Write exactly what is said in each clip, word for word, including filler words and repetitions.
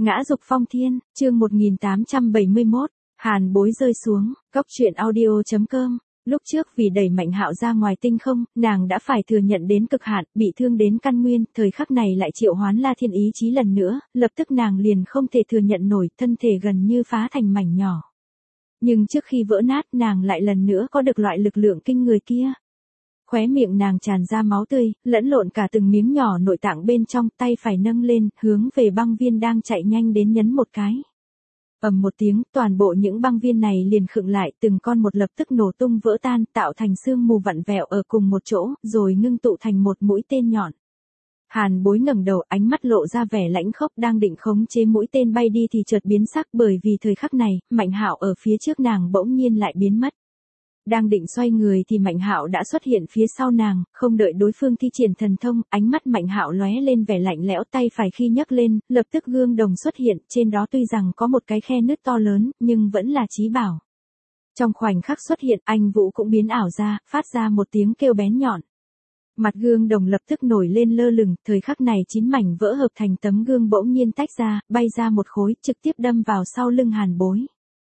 Ngã dục phong thiên, chương một nghìn tám trăm bảy mươi mốt, Hàn Bối rơi xuống, cốc truyện audio chấm com. Lúc trước vì đẩy Mạnh Hạo ra ngoài tinh không, nàng đã phải thừa nhận đến cực hạn, bị thương đến căn nguyên, thời khắc này lại triệu hoán La Thiên ý chí lần nữa, lập tức nàng liền không thể thừa nhận nổi, thân thể gần như phá thành mảnh nhỏ. Nhưng trước khi vỡ nát, nàng lại lần nữa có được loại lực lượng kinh người kia. Khóe miệng nàng tràn ra máu tươi, lẫn lộn cả từng miếng nhỏ nội tạng bên trong, tay phải nâng lên, hướng về băng viên đang chạy nhanh đến nhấn một cái. Ầm một tiếng, toàn bộ những băng viên này liền khựng lại, từng con một lập tức nổ tung vỡ tan, tạo thành sương mù vặn vẹo ở cùng một chỗ, rồi ngưng tụ thành một mũi tên nhọn. Hàn Bối ngẩng đầu, ánh mắt lộ ra vẻ lãnh khốc, đang định khống chế mũi tên bay đi thì chợt biến sắc, bởi vì thời khắc này, Mạnh Hạo ở phía trước nàng bỗng nhiên lại biến mất. Đang định xoay người thì Mạnh Hạo đã xuất hiện phía sau nàng, không đợi đối phương thi triển thần thông, ánh mắt Mạnh Hạo lóe lên vẻ lạnh lẽo, tay phải khi nhấc lên, lập tức gương đồng xuất hiện, trên đó tuy rằng có một cái khe nứt to lớn, nhưng vẫn là chí bảo. Trong khoảnh khắc xuất hiện, anh Vũ cũng biến ảo ra, phát ra một tiếng kêu bén nhọn. Mặt gương đồng lập tức nổi lên lơ lửng, thời khắc này chín mảnh vỡ hợp thành tấm gương bỗng nhiên tách ra, bay ra một khối, trực tiếp đâm vào sau lưng Hàn Bối.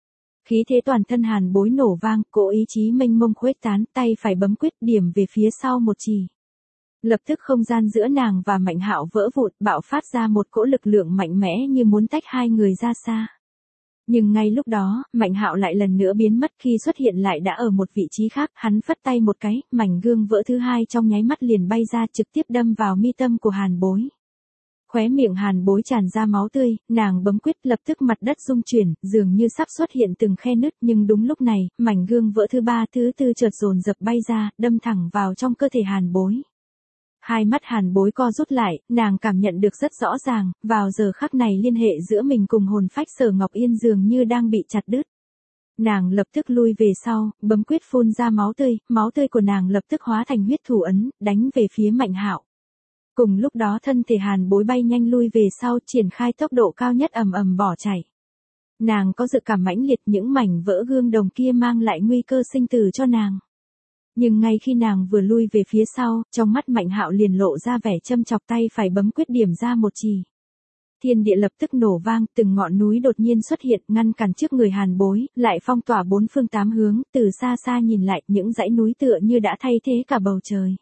Khí thế toàn thân Hàn Bối nổ vang, cỗ ý chí mênh mông khuếch tán, tay phải bấm quyết điểm về phía sau một chỉ. Lập tức không gian giữa nàng và Mạnh Hạo vỡ vụn, bạo phát ra một cỗ lực lượng mạnh mẽ như muốn tách hai người ra xa. Nhưng ngay lúc đó, Mạnh Hạo lại lần nữa biến mất, khi xuất hiện lại đã ở một vị trí khác, hắn phất tay một cái, mảnh gương vỡ thứ hai trong nháy mắt liền bay ra, trực tiếp đâm vào mi tâm của Hàn Bối. Khóe miệng Hàn Bối tràn ra máu tươi, nàng bấm quyết, lập tức mặt đất rung chuyển, dường như sắp xuất hiện từng khe nứt, nhưng đúng lúc này, mảnh gương vỡ thứ ba thứ tư chợt dồn dập bay ra, đâm thẳng vào trong cơ thể Hàn Bối. Hai mắt Hàn Bối co rút lại, nàng cảm nhận được rất rõ ràng, vào giờ khắc này liên hệ giữa mình cùng hồn phách Sở Ngọc Yên dường như đang bị chặt đứt. Nàng lập tức lui về sau, bấm quyết phun ra máu tươi, máu tươi của nàng lập tức hóa thành huyết thủ ấn, đánh về phía Mạnh Hạo. Cùng lúc đó thân thể Hàn Bối bay nhanh lui về sau, triển khai tốc độ cao nhất, ầm ầm bỏ chạy. Nàng có dự cảm mãnh liệt, những mảnh vỡ gương đồng kia mang lại nguy cơ sinh tử cho nàng. Nhưng ngay khi nàng vừa lui về phía sau, trong mắt Mạnh Hạo liền lộ ra vẻ châm chọc, tay phải bấm quyết điểm ra một chỉ. Thiên địa lập tức nổ vang, từng ngọn núi đột nhiên xuất hiện, ngăn cản trước người Hàn Bối, lại phong tỏa bốn phương tám hướng, từ xa xa nhìn lại, những dãy núi tựa như đã thay thế cả bầu trời.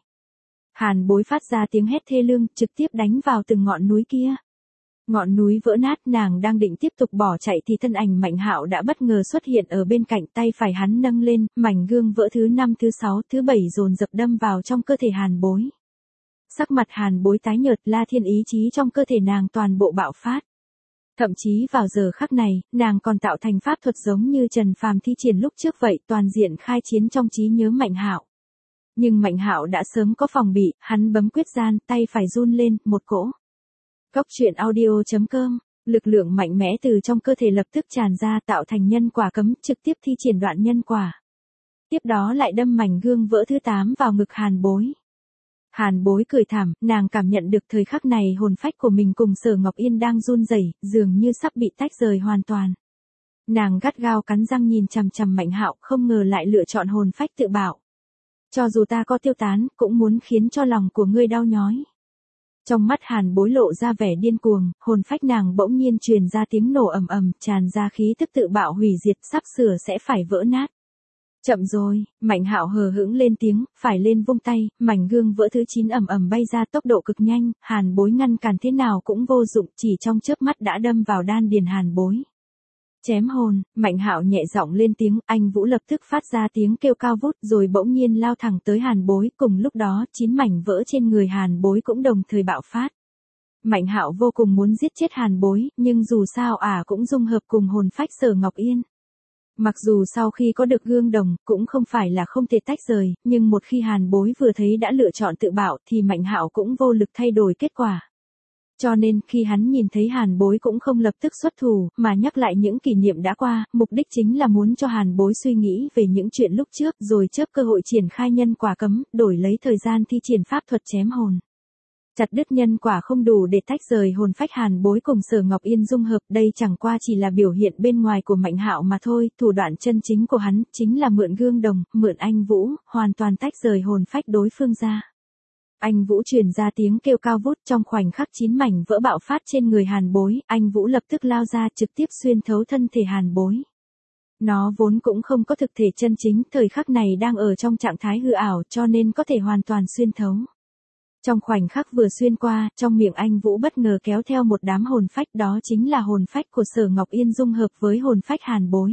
Hàn Bối phát ra tiếng hét thê lương, trực tiếp đánh vào từng ngọn núi kia. Ngọn núi vỡ nát, nàng đang định tiếp tục bỏ chạy thì thân ảnh Mạnh Hạo đã bất ngờ xuất hiện ở bên cạnh, tay phải hắn nâng lên, mảnh gương vỡ thứ năm, thứ sáu, thứ bảy dồn dập đâm vào trong cơ thể Hàn Bối. Sắc mặt Hàn Bối tái nhợt, La Thiên ý chí trong cơ thể nàng toàn bộ bạo phát. Thậm chí vào giờ khắc này, nàng còn tạo thành pháp thuật giống như Trần Phàm thi triển lúc trước vậy, toàn diện khai chiến trong trí nhớ Mạnh Hạo. Nhưng Mạnh Hạo đã sớm có phòng bị, hắn bấm quyết gian, tay phải run lên, một cỗ. Cốc truyện audio chấm com, lực lượng mạnh mẽ từ trong cơ thể lập tức tràn ra, tạo thành nhân quả cấm, trực tiếp thi triển đoạn nhân quả. Tiếp đó lại đâm mảnh gương vỡ thứ tám vào ngực Hàn Bối. Hàn Bối cười thảm, nàng cảm nhận được thời khắc này hồn phách của mình cùng Sở Ngọc Yên đang run rẩy, dường như sắp bị tách rời hoàn toàn. Nàng gắt gao cắn răng nhìn chằm chằm Mạnh Hạo, không ngờ lại lựa chọn hồn phách tự bạo. Cho dù ta có tiêu tán, cũng muốn khiến cho lòng của ngươi đau nhói. Trong mắt Hàn Bối lộ ra vẻ điên cuồng, hồn phách nàng bỗng nhiên truyền ra tiếng nổ ầm ầm, tràn ra khí tức tự bạo hủy diệt, sắp sửa sẽ phải vỡ nát. Chậm rồi, Mạnh Hạo hờ hững lên tiếng, phải lên vung tay, mảnh gương vỡ thứ chín ầm ầm bay ra, tốc độ cực nhanh, Hàn Bối ngăn cản thế nào cũng vô dụng, chỉ trong chớp mắt đã đâm vào đan điền Hàn Bối. Chém hồn, Mạnh Hạo nhẹ giọng lên tiếng, anh Vũ lập tức phát ra tiếng kêu cao vút, rồi bỗng nhiên lao thẳng tới Hàn Bối, cùng lúc đó, chín mảnh vỡ trên người Hàn Bối cũng đồng thời bạo phát. Mạnh Hạo vô cùng muốn giết chết Hàn Bối, nhưng dù sao ả cũng dung hợp cùng hồn phách Sở Ngọc Yên. Mặc dù sau khi có được gương đồng, cũng không phải là không thể tách rời, nhưng một khi Hàn Bối vừa thấy đã lựa chọn tự bạo thì Mạnh Hạo cũng vô lực thay đổi kết quả. Cho nên, khi hắn nhìn thấy Hàn Bối cũng không lập tức xuất thủ, mà nhắc lại những kỷ niệm đã qua, mục đích chính là muốn cho Hàn Bối suy nghĩ về những chuyện lúc trước, rồi chớp cơ hội triển khai nhân quả cấm, đổi lấy thời gian thi triển pháp thuật chém hồn. Chặt đứt nhân quả không đủ để tách rời hồn phách Hàn Bối cùng Sở Ngọc Yên dung hợp, đây chẳng qua chỉ là biểu hiện bên ngoài của Mạnh Hạo mà thôi, thủ đoạn chân chính của hắn chính là mượn gương đồng, mượn anh Vũ, hoàn toàn tách rời hồn phách đối phương ra. Anh Vũ truyền ra tiếng kêu cao vút, trong khoảnh khắc chín mảnh vỡ bạo phát trên người Hàn Bối, anh Vũ lập tức lao ra trực tiếp xuyên thấu thân thể Hàn Bối. Nó vốn cũng không có thực thể chân chính, thời khắc này đang ở trong trạng thái hư ảo cho nên có thể hoàn toàn xuyên thấu. Trong khoảnh khắc vừa xuyên qua, trong miệng anh Vũ bất ngờ kéo theo một đám hồn phách, đó chính là hồn phách của Sở Ngọc Yên dung hợp với hồn phách Hàn Bối.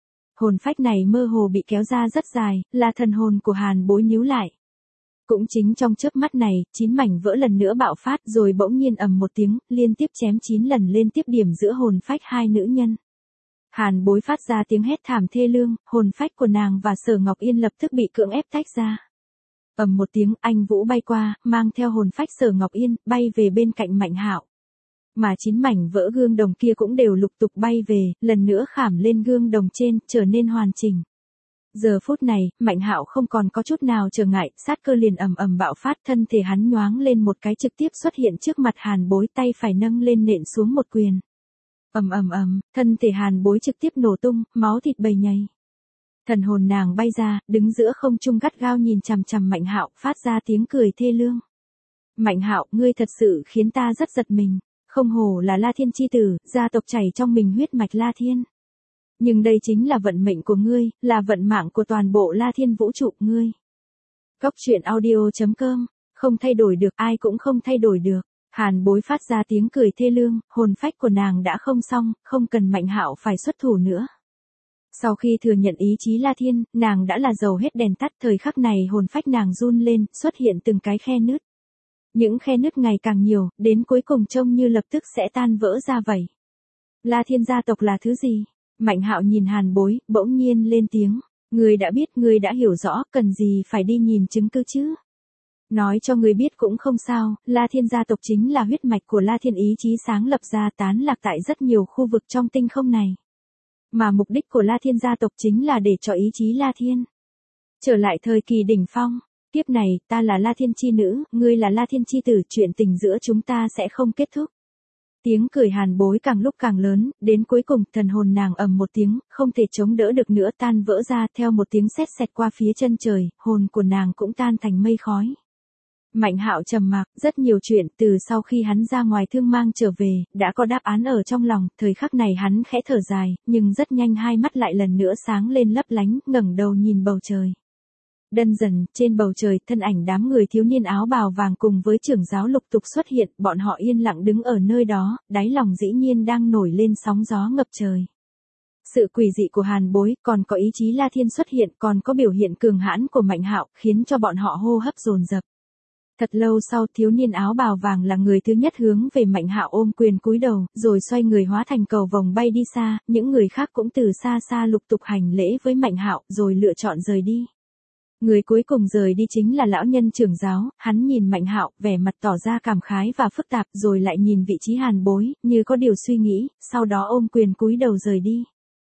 Hồn phách này mơ hồ bị kéo ra rất dài, là thần hồn của Hàn Bối nhíu lại. Cũng chính trong chớp mắt này, chín mảnh vỡ lần nữa bạo phát rồi bỗng nhiên ầm một tiếng, liên tiếp chém chín lần lên tiếp điểm giữa hồn phách hai nữ nhân. Hàn Bối phát ra tiếng hét thảm thê lương, hồn phách của nàng và Sở Ngọc Yên lập tức bị cưỡng ép tách ra. Ầm một tiếng, anh Vũ bay qua, mang theo hồn phách Sở Ngọc Yên, bay về bên cạnh Mạnh Hạo. Mà chín mảnh vỡ gương đồng kia cũng đều lục tục bay về, lần nữa khảm lên gương đồng trên, trở nên hoàn chỉnh. Giờ phút này, Mạnh Hạo không còn có chút nào trở ngại, sát cơ liền ầm ầm bạo phát, thân thể hắn nhoáng lên một cái trực tiếp xuất hiện trước mặt Hàn Bối, tay phải nâng lên nện xuống một quyền. Ầm ầm ầm, thân thể Hàn Bối trực tiếp nổ tung, máu thịt bầy nhầy. Thần hồn nàng bay ra, đứng giữa không trung gắt gao nhìn chằm chằm Mạnh Hạo, phát ra tiếng cười thê lương. Mạnh Hạo, ngươi thật sự khiến ta rất giật mình, không hổ là La Thiên chi tử, gia tộc chảy trong mình huyết mạch La Thiên. Nhưng đây chính là vận mệnh của ngươi, là vận mạng của toàn bộ La Thiên vũ trụ ngươi. Góc truyện audio chấm com, không thay đổi được, ai cũng không thay đổi được. Hàn Bối phát ra tiếng cười thê lương, hồn phách của nàng đã không xong, không cần Mạnh Hạo phải xuất thủ nữa. Sau khi thừa nhận ý chí La Thiên, nàng đã là dầu hết đèn tắt, thời khắc này hồn phách nàng run lên, xuất hiện từng cái khe nứt. Những khe nứt ngày càng nhiều, đến cuối cùng trông như lập tức sẽ tan vỡ ra vậy. La Thiên gia tộc là thứ gì? Mạnh Hạo nhìn Hàn Bối, bỗng nhiên lên tiếng. Ngươi đã biết, ngươi đã hiểu rõ, cần gì phải đi nhìn chứng cứ chứ? Nói cho ngươi biết cũng không sao, La Thiên gia tộc chính là huyết mạch của La Thiên ý chí sáng lập ra, tán lạc tại rất nhiều khu vực trong tinh không này. Mà mục đích của La Thiên gia tộc chính là để cho ý chí La Thiên trở lại thời kỳ đỉnh phong. Tiếp này, ta là La Thiên chi nữ, ngươi là La Thiên chi tử, chuyện tình giữa chúng ta sẽ không kết thúc. Tiếng cười Hàn Bối càng lúc càng lớn, đến cuối cùng, thần hồn nàng ầm một tiếng, không thể chống đỡ được nữa, tan vỡ ra, theo một tiếng sét xẹt qua phía chân trời, hồn của nàng cũng tan thành mây khói. Mạnh Hạo trầm mặc, rất nhiều chuyện, từ sau khi hắn ra ngoài thương mang trở về, đã có đáp án ở trong lòng, thời khắc này hắn khẽ thở dài, nhưng rất nhanh hai mắt lại lần nữa sáng lên lấp lánh, ngẩng đầu nhìn bầu trời. Đân dần, trên bầu trời, thân ảnh đám người thiếu niên áo bào vàng cùng với trưởng giáo lục tục xuất hiện, bọn họ yên lặng đứng ở nơi đó, đáy lòng dĩ nhiên đang nổi lên sóng gió ngập trời. Sự quỷ dị của Hàn Bối, còn có ý chí La Thiên xuất hiện, còn có biểu hiện cường hãn của Mạnh Hạo, khiến cho bọn họ hô hấp dồn dập. Thật lâu sau, thiếu niên áo bào vàng là người thứ nhất hướng về Mạnh Hạo ôm quyền cúi đầu, rồi xoay người hóa thành cầu vồng bay đi xa, những người khác cũng từ xa xa lục tục hành lễ với Mạnh Hạo, rồi lựa chọn rời đi. Người cuối cùng rời đi chính là lão nhân trưởng giáo, hắn nhìn Mạnh Hạo, vẻ mặt tỏ ra cảm khái và phức tạp, rồi lại nhìn vị trí Hàn Bối, như có điều suy nghĩ, sau đó ôm quyền cúi đầu rời đi.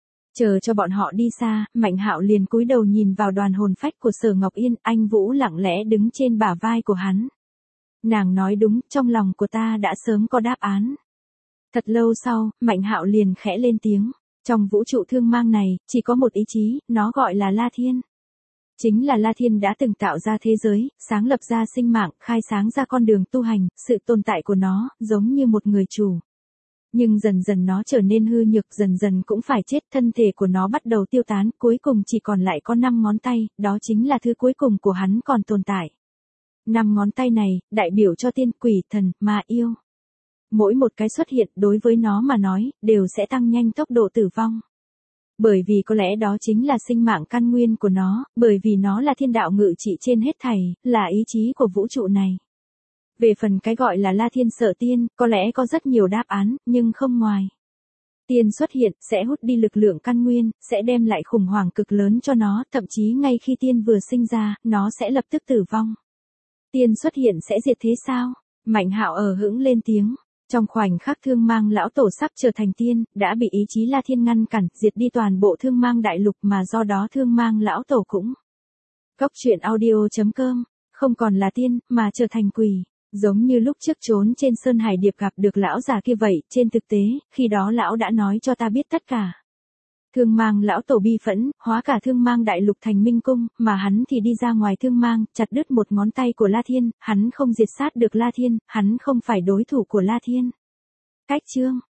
Chờ cho bọn họ đi xa, Mạnh Hạo liền cúi đầu nhìn vào đoàn hồn phách của Sở Ngọc Yên, anh Vũ lặng lẽ đứng trên bả vai của hắn. Nàng nói đúng, trong lòng của ta đã sớm có đáp án. Thật lâu sau, Mạnh Hạo liền khẽ lên tiếng, trong vũ trụ thương mang này, chỉ có một ý chí, nó gọi là La Thiên. Chính là La Thiên đã từng tạo ra thế giới, sáng lập ra sinh mạng, khai sáng ra con đường tu hành, sự tồn tại của nó, giống như một người chủ. Nhưng dần dần nó trở nên hư nhược, dần dần cũng phải chết, thân thể của nó bắt đầu tiêu tán, cuối cùng chỉ còn lại có năm ngón tay, đó chính là thứ cuối cùng của hắn còn tồn tại. Năm ngón tay này, đại biểu cho tiên, quỷ, thần, ma, yêu. Mỗi một cái xuất hiện, đối với nó mà nói, đều sẽ tăng nhanh tốc độ tử vong. Bởi vì có lẽ đó chính là sinh mạng căn nguyên của nó, bởi vì nó là thiên đạo ngự trị trên hết thảy, là ý chí của vũ trụ này. Về phần cái gọi là La Thiên sợ tiên, có lẽ có rất nhiều đáp án, nhưng không ngoài. Tiên xuất hiện, sẽ hút đi lực lượng căn nguyên, sẽ đem lại khủng hoảng cực lớn cho nó, thậm chí ngay khi tiên vừa sinh ra, nó sẽ lập tức tử vong. Tiên xuất hiện sẽ diệt thế sao? Mạnh Hạo ở hững lên tiếng. Trong khoảnh khắc thương mang lão tổ sắp trở thành tiên, đã bị ý chí La Thiên ngăn cản, diệt đi toàn bộ thương mang đại lục mà do đó thương mang lão tổ cũng. Góc truyện audio chấm com, không còn là tiên, mà trở thành quỷ. Giống như lúc trước trốn trên Sơn Hải Điệp gặp được lão già kia vậy, trên thực tế, khi đó lão đã nói cho ta biết tất cả. Thương mang lão tổ bi phẫn, hóa cả thương mang đại lục thành minh cung, mà hắn thì đi ra ngoài thương mang, chặt đứt một ngón tay của La Thiên, hắn không diệt sát được La Thiên, hắn không phải đối thủ của La Thiên. Cách chương